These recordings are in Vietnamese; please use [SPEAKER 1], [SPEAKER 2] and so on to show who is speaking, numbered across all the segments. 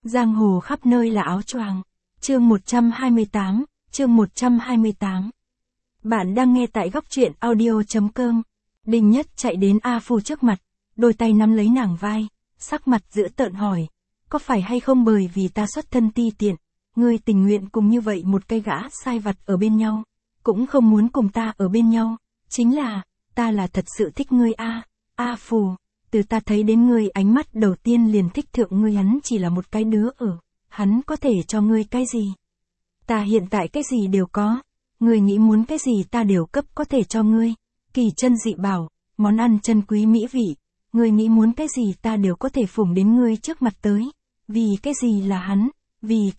[SPEAKER 1] Giang hồ khắp nơi là áo choàng. Chương 128, chương 128. Bạn đang nghe tại góc truyện audio.com. Đinh Nhất chạy đến A Phù trước mặt, đôi tay nắm lấy nàng vai, sắc mặt dữ tợn hỏi, có phải hay không bởi vì ta xuất thân ti tiện, ngươi tình nguyện cùng như vậy một cái gã sai vặt ở bên nhau, cũng không muốn cùng ta ở bên nhau, chính là, ta là thật sự thích ngươi a. A Phù, từ ta thấy đến ngươi ánh mắt đầu tiên liền thích thượng ngươi, hắn chỉ là một cái đứa ở, hắn có thể cho ngươi cái gì? Ta hiện tại cái gì đều có, ngươi nghĩ muốn cái gì ta đều cấp có thể cho ngươi, kỳ chân dị bảo, món ăn chân quý mỹ vị, ngươi nghĩ muốn cái gì ta đều có thể phủng đến ngươi trước mặt tới, vì cái gì là hắn, vì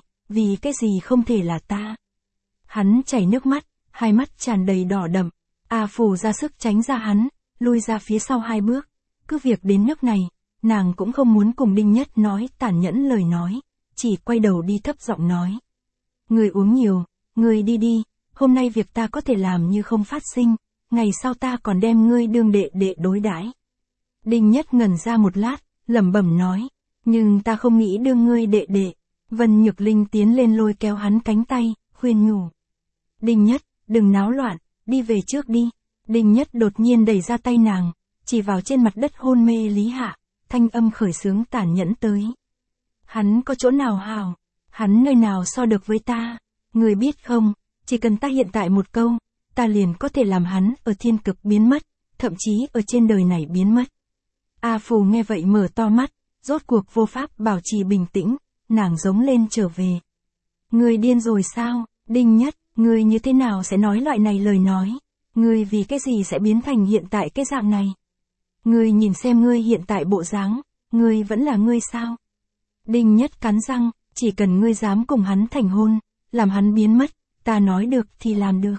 [SPEAKER 1] cái gì không thể là ta. Hắn chảy nước mắt, hai mắt tràn đầy đỏ đậm, A Phù ra sức tránh ra hắn, lui ra phía sau 2 bước, cứ việc đến nước này, nàng cũng không muốn cùng Đinh Nhất nói tàn nhẫn lời nói, chỉ quay đầu đi thấp giọng nói. Ngươi uống nhiều, ngươi đi đi, hôm nay việc ta có thể làm như không phát sinh, ngày sau ta còn đem ngươi đương đệ đệ đối đãi. Đinh Nhất ngẩn ra một lát, lẩm bẩm nói, nhưng ta không nghĩ đương ngươi đệ đệ. Vân Nhược Linh tiến lên lôi kéo hắn cánh tay, khuyên nhủ. Đinh Nhất, đừng náo loạn, đi về trước đi. Đinh Nhất đột nhiên đẩy ra tay nàng, chỉ vào trên mặt đất hôn mê Lý Hạ, thanh âm khởi sướng tàn nhẫn tới. Hắn có chỗ nào hảo, hắn nơi nào so được với ta, người biết không, chỉ cần ta hiện tại một câu, ta liền có thể làm hắn ở thiên cực biến mất, thậm chí ở trên đời này biến mất. A Phù nghe vậy mở to mắt, rốt cuộc vô pháp bảo trì bình tĩnh, nàng giống lên trở về. Ngươi điên rồi sao, Đinh Nhất, ngươi như thế nào sẽ nói loại này lời nói, ngươi vì cái gì sẽ biến thành hiện tại cái dạng này. Ngươi nhìn xem ngươi hiện tại bộ dáng, ngươi vẫn là ngươi sao. Đinh Nhất cắn răng, chỉ cần ngươi dám cùng hắn thành hôn, làm hắn biến mất, ta nói được thì làm được.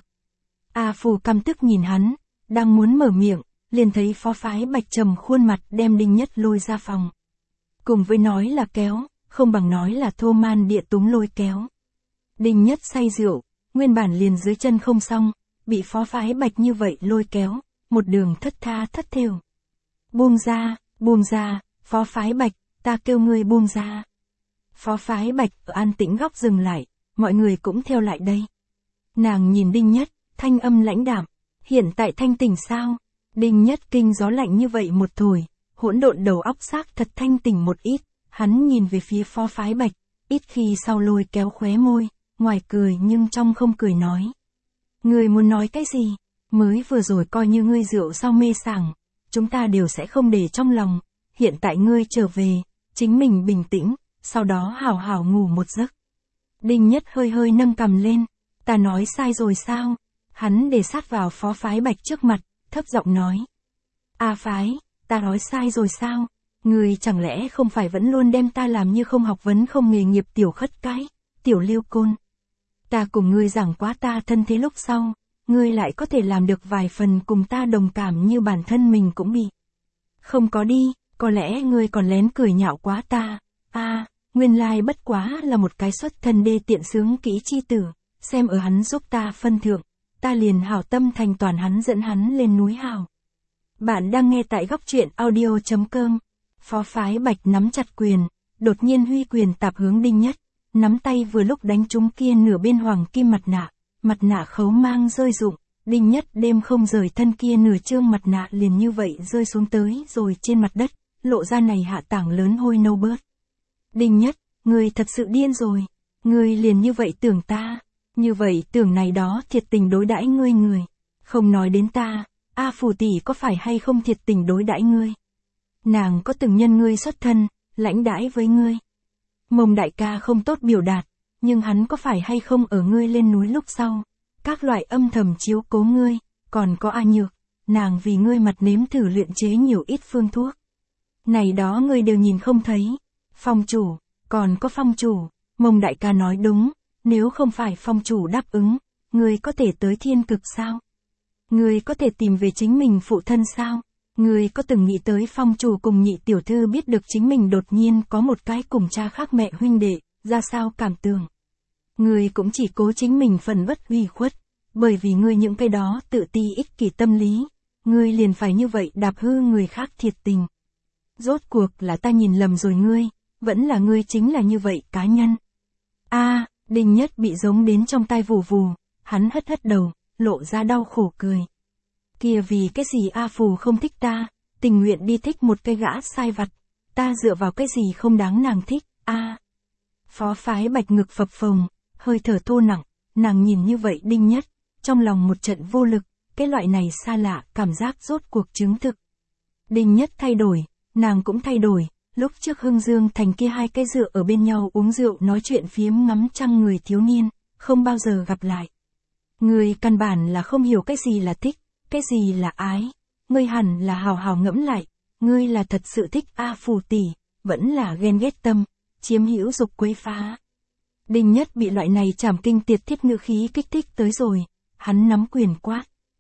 [SPEAKER 1] A Phù căm tức nhìn hắn, đang muốn mở miệng, liền thấy Phó Phái Bạch trầm khuôn mặt đem Đinh Nhất lôi ra phòng. Cùng với nói là kéo, không bằng nói là thô man địa túng lôi kéo. Đinh Nhất say rượu, nguyên bản liền dưới chân không xong, bị Phó Phái Bạch như vậy lôi kéo, một đường thất tha thất thểu. Buông ra, Phó Phái Bạch, ta kêu ngươi buông ra. Phó Phái Bạch ở an tĩnh góc dừng lại, mọi người cũng theo lại đây. Nàng nhìn Đinh Nhất, thanh âm lãnh đạm, hiện tại thanh tỉnh sao? Đinh Nhất kinh gió lạnh như vậy một thổi, hỗn độn đầu óc xác thật thanh tỉnh một ít, hắn nhìn về phía Phó Phái Bạch, ít khi sau lôi kéo khóe môi, ngoài cười nhưng trong không cười nói. Ngươi muốn nói cái gì? Mới vừa rồi coi như ngươi rượu sau mê sảng, chúng ta đều sẽ không để trong lòng, hiện tại ngươi trở về, chính mình bình tĩnh, sau đó hảo hảo ngủ một giấc. Đinh Nhất hơi hơi nâng cằm lên, ta nói sai rồi sao? Hắn để sát vào Phó Phái Bạch trước mặt, thấp giọng nói. A Phái, ta nói sai rồi sao? Ngươi chẳng lẽ không phải vẫn luôn đem ta làm như không học vấn không nghề nghiệp tiểu khất cái, tiểu liêu côn. Ta cùng ngươi giảng quá ta thân thế lúc sau, ngươi lại có thể làm được vài phần cùng ta đồng cảm như bản thân mình cũng bị. Không có đi, có lẽ ngươi còn lén cười nhạo quá ta. Nguyên lai bất quá là một cái xuất thân đê tiện sướng kỹ chi tử, xem ở hắn giúp ta phân thượng, ta liền hảo tâm thành toàn hắn dẫn hắn lên núi hảo. Bạn đang nghe tại góc truyện audio.com. Phó Phái Bạch nắm chặt quyền, đột nhiên huy quyền tạp hướng Đinh Nhất, nắm tay vừa lúc đánh trúng kia nửa bên hoàng kim mặt nạ khấu mang rơi rụng, Đinh Nhất đêm không rời thân kia nửa trương mặt nạ liền như vậy rơi xuống tới rồi trên mặt đất, lộ ra này hạ tảng lớn hôi nâu bớt. Đinh Nhất, ngươi thật sự điên rồi, ngươi liền như vậy tưởng ta, như vậy tưởng này đó thiệt tình đối đãi ngươi người, không nói đến ta, A Phù tỷ có phải hay không thiệt tình đối đãi ngươi? Nàng có từng nhân ngươi xuất thân, lãnh đãi với ngươi. Mông đại ca không tốt biểu đạt, nhưng hắn có phải hay không ở ngươi lên núi lúc sau, các loại âm thầm chiếu cố ngươi, còn có A Nhược, nàng vì ngươi mặt nếm thử luyện chế nhiều ít phương thuốc. Này đó ngươi đều nhìn không thấy. Phong chủ, còn có phong chủ, Mông đại ca nói đúng, nếu không phải phong chủ đáp ứng, ngươi có thể tới thiên cực sao? Ngươi có thể tìm về chính mình phụ thân sao? Ngươi có từng nghĩ tới phong chủ cùng nhị tiểu thư biết được chính mình đột nhiên có một cái cùng cha khác mẹ huynh đệ, ra sao cảm tưởng? Ngươi cũng chỉ cố chính mình phần vất uy khuất, bởi vì ngươi những cái đó tự ti ích kỷ tâm lý, ngươi liền phải như vậy đạp hư người khác thiệt tình. Rốt cuộc là ta nhìn lầm rồi ngươi, vẫn là ngươi chính là như vậy cá nhân. A, Đinh Nhất bị giống đến trong tai vù vù, hắn hất hất đầu, lộ ra đau khổ cười. Kìa vì cái gì A Phù không thích ta, tình nguyện đi thích một cái gã sai vặt, ta dựa vào cái gì không đáng nàng thích, a. Phó Phái Bạch ngực phập phồng, hơi thở thô nặng, nàng nhìn như vậy Đinh Nhất, trong lòng một trận vô lực, cái loại này xa lạ, cảm giác rốt cuộc chứng thực. Đinh Nhất thay đổi, nàng cũng thay đổi, lúc trước Hưng Dương Thành kia hai cái dựa ở bên nhau uống rượu nói chuyện phiếm ngắm trăng người thiếu niên, không bao giờ gặp lại. Người căn bản là không hiểu cái gì là thích, cái gì là ái, ngươi hẳn là hào hào ngẫm lại, ngươi là thật sự thích A Phù tỷ, vẫn là ghen ghét tâm, chiếm hữu dục quấy phá. Đinh Nhất bị loại này trảm kinh tiệt thiết ngữ khí kích thích tới rồi, hắn nắm quyền quát.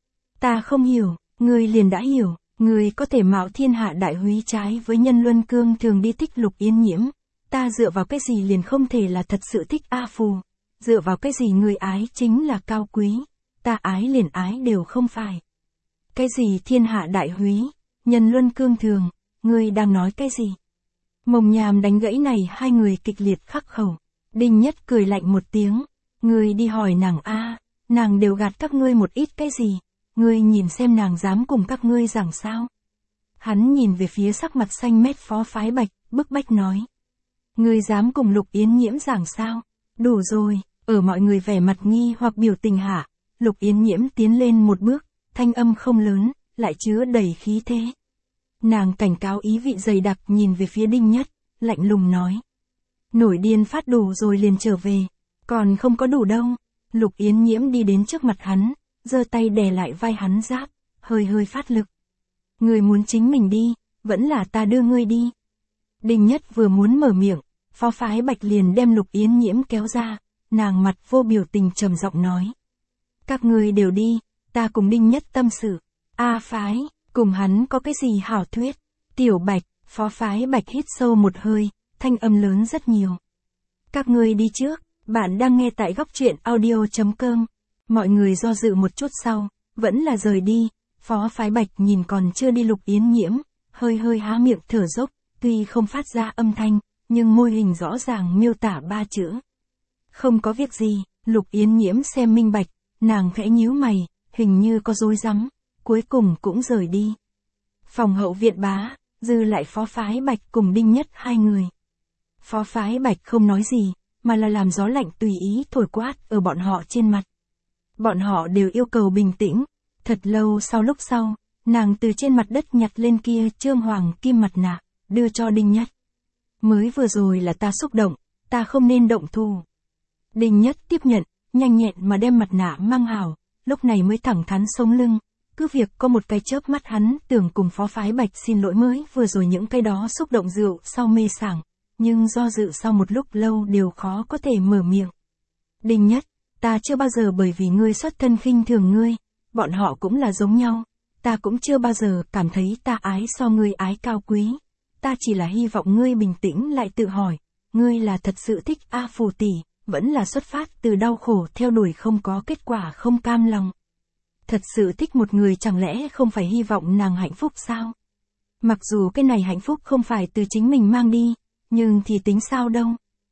[SPEAKER 1] Ta không hiểu, ngươi liền đã hiểu, ngươi có thể mạo thiên hạ đại húy trái với nhân luân cương thường đi thích Lục Yên Nhiễm, ta dựa vào cái gì liền không thể là thật sự thích A Phù, dựa vào cái gì người ái chính là cao quý, ta ái liền ái đều không phải. Cái gì thiên hạ đại húy, nhân luân cương thường, ngươi đang nói cái gì? Mông Nhàm đánh gãy này hai người kịch liệt khắc khẩu. Đinh Nhất cười lạnh một tiếng, ngươi đi hỏi nàng a, nàng đều gạt các ngươi một ít cái gì, ngươi nhìn xem nàng dám cùng các ngươi giảng sao. Hắn nhìn về phía sắc mặt xanh mét Phó Phái Bạch, bức bách nói. Ngươi dám cùng Lục Yến Nhiễm giảng sao, đủ rồi, ở mọi người vẻ mặt nghi hoặc biểu tình hạ, Lục Yến Nhiễm tiến lên một bước, thanh âm không lớn, lại chứa đầy khí thế. Nàng cảnh cáo ý vị dày đặc nhìn về phía Đinh Nhất, lạnh lùng nói. Nổi điên phát đủ rồi liền trở về, còn không có đủ đâu. Lục Yến Nhiễm đi đến trước mặt hắn, giơ tay đè lại vai hắn giáp, hơi hơi phát lực. Ngươi muốn chính mình đi, vẫn là ta đưa ngươi đi. Đinh Nhất vừa muốn mở miệng, Phó Phái Bạch liền đem Lục Yến Nhiễm kéo ra, nàng mặt vô biểu tình trầm giọng nói. Các ngươi đều đi, ta cùng Đinh Nhất tâm sự. A Phái, cùng hắn có cái gì hảo thuyết? Tiểu Bạch, Phó Phái Bạch hít sâu một hơi, thanh âm lớn rất nhiều. Các ngươi đi trước, bạn đang nghe tại góc truyện audio.com. Mọi người do dự một chút sau, vẫn là rời đi. Phó Phái Bạch nhìn còn chưa đi Lục Yến Nhiễm, hơi hơi há miệng thở dốc, tuy không phát ra âm thanh, nhưng môi hình rõ ràng miêu tả ba chữ. Không có việc gì, Lục Yến Nhiễm xem minh bạch, nàng khẽ nhíu mày, hình như có rối rắm, cuối cùng cũng rời đi. Phòng hậu viện bá, dư lại Phó Phái Bạch cùng Đinh Nhất hai người. Phó Phái Bạch không nói gì, mà là làm gió lạnh tùy ý thổi quát ở bọn họ trên mặt. Bọn họ đều yêu cầu bình tĩnh. Thật lâu sau lúc sau, nàng từ trên mặt đất nhặt lên kia trương hoàng kim mặt nạ, đưa cho Đinh Nhất. Mới vừa rồi là ta xúc động, ta không nên động thủ. Đinh Nhất tiếp nhận, nhanh nhẹn mà đem mặt nạ mang hảo, lúc này mới thẳng thắn sống lưng. Cứ việc có một cái chớp mắt hắn tưởng cùng Phó Phái Bạch xin lỗi mới vừa rồi những cái đó xúc động rượu sau mê sảng, nhưng do dự sau một lúc lâu đều khó có thể mở miệng. Đinh Nhất, ta chưa bao giờ bởi vì ngươi xuất thân khinh thường ngươi, bọn họ cũng là giống nhau, ta cũng chưa bao giờ cảm thấy ta ái so ngươi ái cao quý, ta chỉ là hy vọng ngươi bình tĩnh lại tự hỏi, ngươi là thật sự thích A Phù tỷ, vẫn là xuất phát từ đau khổ theo đuổi không có kết quả không cam lòng. Thật sự thích một người chẳng lẽ không phải hy vọng nàng hạnh phúc sao? Mặc dù cái này hạnh phúc không phải từ chính mình mang đi, nhưng thì tính sao đâu?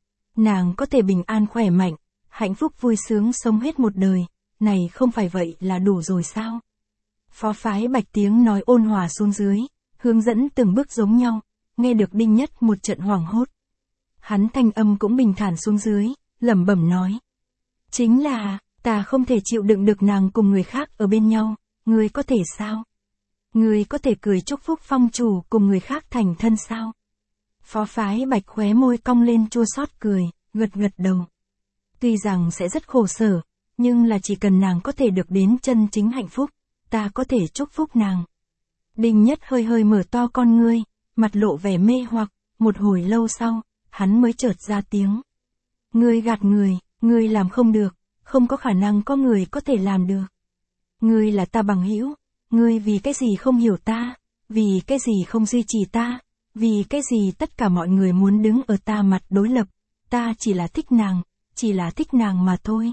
[SPEAKER 1] Nàng có thể bình an khỏe mạnh, hạnh phúc vui sướng sống hết một đời, này không phải vậy là đủ rồi sao? Phó Phái Bạch tiếng nói ôn hòa xuống dưới, hướng dẫn từng bước giống nhau, nghe được Đinh Nhất một trận hoảng hốt. Hắn thanh âm cũng bình thản xuống dưới, lẩm bẩm nói. Chính là, ta không thể chịu đựng được nàng cùng người khác ở bên nhau, ngươi có thể sao? Ngươi có thể cười chúc phúc phong chủ cùng người khác thành thân sao? Phó Phái Bạch khóe môi cong lên chua xót cười, gật gật đầu. Tuy rằng sẽ rất khổ sở, nhưng là chỉ cần nàng có thể được đến chân chính hạnh phúc, ta có thể chúc phúc nàng. Đinh Nhất hơi hơi mở to con ngươi, mặt lộ vẻ mê hoặc, một hồi lâu sau, hắn mới chợt ra tiếng. Ngươi gạt người, ngươi làm không được, không có khả năng có người có thể làm được. Ngươi là ta bằng hữu, ngươi vì cái gì không hiểu ta, vì cái gì không duy trì ta, vì cái gì tất cả mọi người muốn đứng ở ta mặt đối lập, ta chỉ là thích nàng, chỉ là thích nàng mà thôi.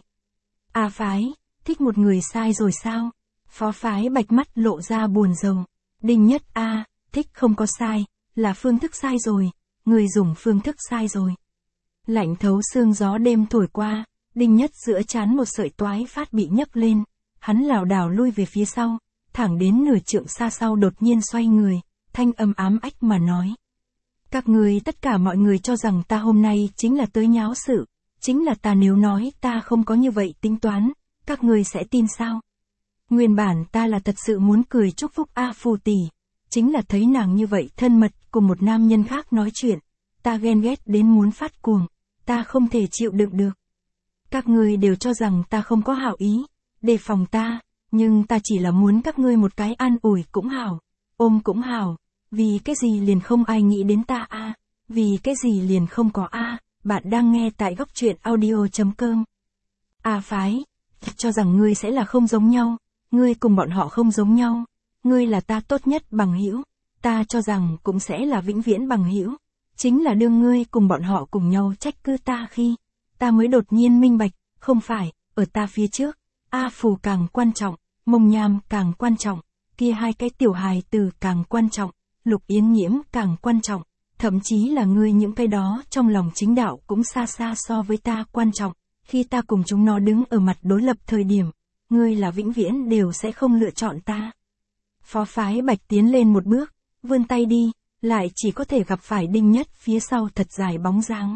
[SPEAKER 1] A Phái, thích một người sai rồi sao? Phó Phái Bạch mắt lộ ra buồn rầu. Đinh Nhất a, thích không có sai, là phương thức sai rồi, ngươi dùng phương thức sai rồi. Lạnh thấu xương gió đêm thổi qua, Đinh Nhất giữa trán một sợi toái phát bị nhấc lên, hắn lảo đảo lui về phía sau, thẳng đến nửa trượng xa sau đột nhiên xoay người, thanh âm ám ách mà nói. Các ngươi tất cả mọi người cho rằng ta hôm nay chính là tới nháo sự, chính là ta nếu nói ta không có như vậy tính toán, các ngươi sẽ tin sao? Nguyên bản ta là thật sự muốn cười chúc phúc A Phù tỷ, chính là thấy nàng như vậy thân mật cùng một nam nhân khác nói chuyện, ta ghen ghét đến muốn phát cuồng, ta không thể chịu đựng được. Các ngươi đều cho rằng ta không có hảo ý, đề phòng ta, nhưng ta chỉ là muốn các ngươi một cái an ủi cũng hảo, ôm cũng hảo, vì cái gì liền không ai nghĩ đến ta a, vì cái gì liền không có a. Bạn đang nghe tại góc truyện audio.com. A phái, cho rằng ngươi sẽ là không giống nhau, ngươi cùng bọn họ không giống nhau, ngươi là ta tốt nhất bằng hữu, ta cho rằng cũng sẽ là vĩnh viễn bằng hữu, chính là đương ngươi cùng bọn họ cùng nhau trách cứ ta khi, ta mới đột nhiên minh bạch, không phải, ở ta phía trước, A Phù càng quan trọng, Mông Nham càng quan trọng, kia hai cái tiểu hài tử càng quan trọng, Lục Yến Nhiễm càng quan trọng, thậm chí là ngươi những cái đó trong lòng chính đạo cũng xa xa so với ta quan trọng, khi ta cùng chúng nó đứng ở mặt đối lập thời điểm, ngươi là vĩnh viễn đều sẽ không lựa chọn ta. Phó Phái Bạch tiến lên một bước, vươn tay đi, lại chỉ có thể gặp phải Đinh Nhất phía sau thật dài bóng dáng.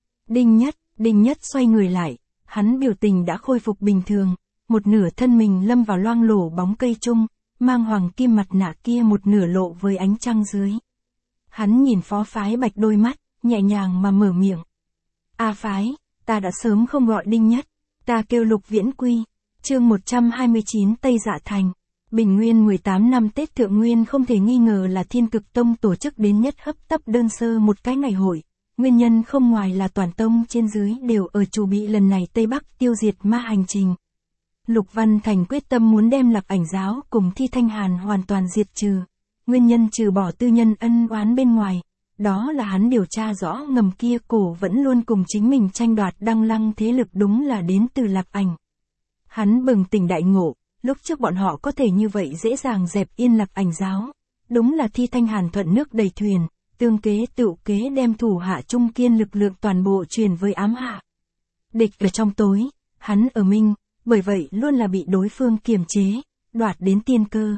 [SPEAKER 1] Đinh Nhất xoay người lại, hắn biểu tình đã khôi phục bình thường, một nửa thân mình lâm vào loang lổ bóng cây chung, mang hoàng kim mặt nạ kia một nửa lộ với ánh trăng dưới. Hắn nhìn Phó Phái Bạch đôi mắt, nhẹ nhàng mà mở miệng. A Phái, ta đã sớm không gọi Đinh Nhất, ta kêu Lục Viễn Quy. Chương 129 Tây Dạ Thành. Bình Nguyên 18 năm Tết Thượng Nguyên không thể nghi ngờ là Thiên Cực Tông tổ chức đến nhất hấp tấp đơn sơ một cái ngày hội. Nguyên nhân không ngoài là toàn tông trên dưới đều ở chuẩn bị lần này Tây Bắc tiêu diệt ma hành trình. Lục Văn Thành quyết tâm muốn đem Lạc Ảnh giáo cùng Thi Thanh Hàn hoàn toàn diệt trừ. Nguyên nhân trừ bỏ tư nhân ân oán bên ngoài, đó là hắn điều tra rõ ngầm kia cổ vẫn luôn cùng chính mình tranh đoạt Đăng Lăng thế lực đúng là đến từ Lạc Ảnh. Hắn bừng tỉnh đại ngộ, lúc trước bọn họ có thể như vậy dễ dàng dẹp yên Lạc Ảnh giáo, đúng là Thi Thanh Hàn thuận nước đầy thuyền, tương kế tựu kế đem thủ hạ trung kiên lực lượng toàn bộ truyền với ám hạ. Địch ở trong tối, hắn ở minh, bởi vậy luôn là bị đối phương kiềm chế, đoạt đến tiên cơ.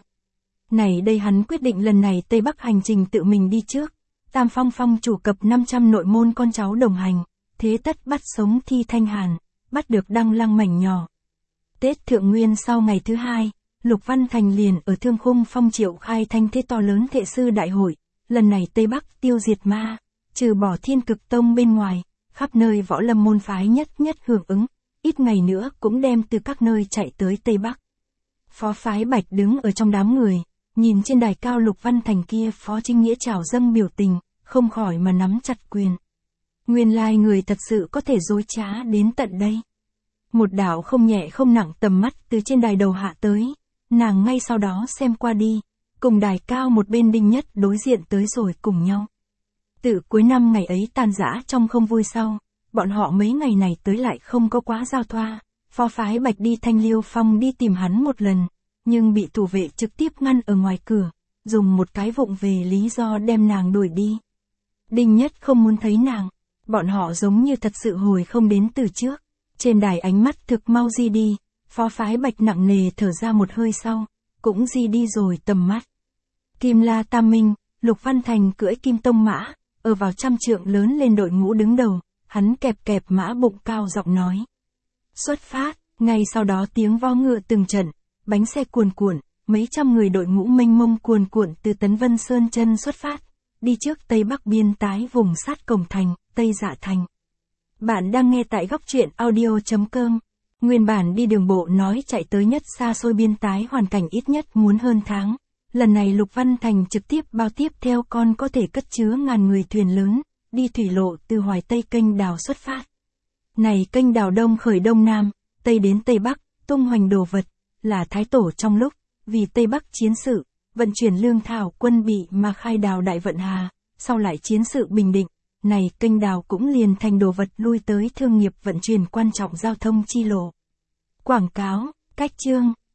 [SPEAKER 1] Này đây hắn quyết định lần này Tây Bắc hành trình tự mình đi trước, Tam Phong Phong chủ cập 500 nội môn con cháu đồng hành, thế tất bắt sống Thi Thanh Hàn, bắt được Đăng Lăng mảnh nhỏ. Tết Thượng Nguyên sau ngày thứ hai, Lục Văn Thành liền ở Thương Khung Phong triệu khai thanh thế to lớn thệ sư đại hội, lần này Tây Bắc tiêu diệt ma, trừ bỏ Thiên Cực Tông bên ngoài, khắp nơi võ lâm môn phái nhất hưởng ứng, ít ngày nữa cũng đem từ các nơi chạy tới Tây Bắc. Phó Phái Bạch đứng ở trong đám người, nhìn trên đài cao Lục Văn Thành kia Phó Chính Nghĩa trào dâng biểu tình, không khỏi mà nắm chặt quyền. Nguyên lai người thật sự có thể dối trá đến tận đây. Một đạo không nhẹ không nặng tầm mắt từ trên đài đầu hạ tới, nàng ngay sau đó xem qua đi, cùng đài cao một bên Đinh Nhất đối diện tới rồi cùng nhau. Từ cuối năm ngày ấy tan rã trong không vui sau, bọn họ mấy ngày này tới lại không có quá giao thoa, Phó Phái Bạch đi Thanh Liêu Phong đi tìm hắn một lần, nhưng bị thủ vệ trực tiếp ngăn ở ngoài cửa, dùng một cái vụng về lý do đem nàng đuổi đi. Đinh Nhất không muốn thấy nàng, bọn họ giống như thật sự hồi không đến từ trước. Trên đài ánh mắt thực mau di đi, Phó Phái Bạch nặng nề thở ra một hơi sau, cũng di đi rồi tầm mắt. Kim La Tam Minh, Lục Văn Thành cưỡi Kim Tông mã, ở vào 100 trượng lớn lên đội ngũ đứng đầu, hắn kẹp mã bụng cao giọng nói. Xuất phát, ngay sau đó tiếng vo ngựa từng trận, bánh xe cuồn cuộn, mấy trăm người đội ngũ mênh mông cuồn cuộn từ Tấn Vân Sơn chân xuất phát, đi trước Tây Bắc biên tái vùng sát cổng thành, Tây Dạ Thành. Bạn đang nghe tại góc truyện audio.com. Nguyên bản đi đường bộ nói chạy tới nhất xa xôi biên tái hoàn cảnh ít nhất muốn hơn tháng. Lần này Lục Văn Thành trực tiếp bao tiếp theo con có thể cất chứa ngàn người thuyền lớn, đi thủy lộ từ Hoài Tây kênh đào xuất phát. Này kênh đào đông khởi đông nam, Tây đến Tây Bắc, tung hoành đồ vật, là thái tổ trong lúc, vì Tây Bắc chiến sự, vận chuyển lương thảo quân bị mà khai đào Đại Vận Hà, sau lại chiến sự bình định. Này kênh đào cũng liền thành đồ vật lui tới thương nghiệp vận chuyển quan trọng giao thông chi lộ. Quảng cáo, cách chương.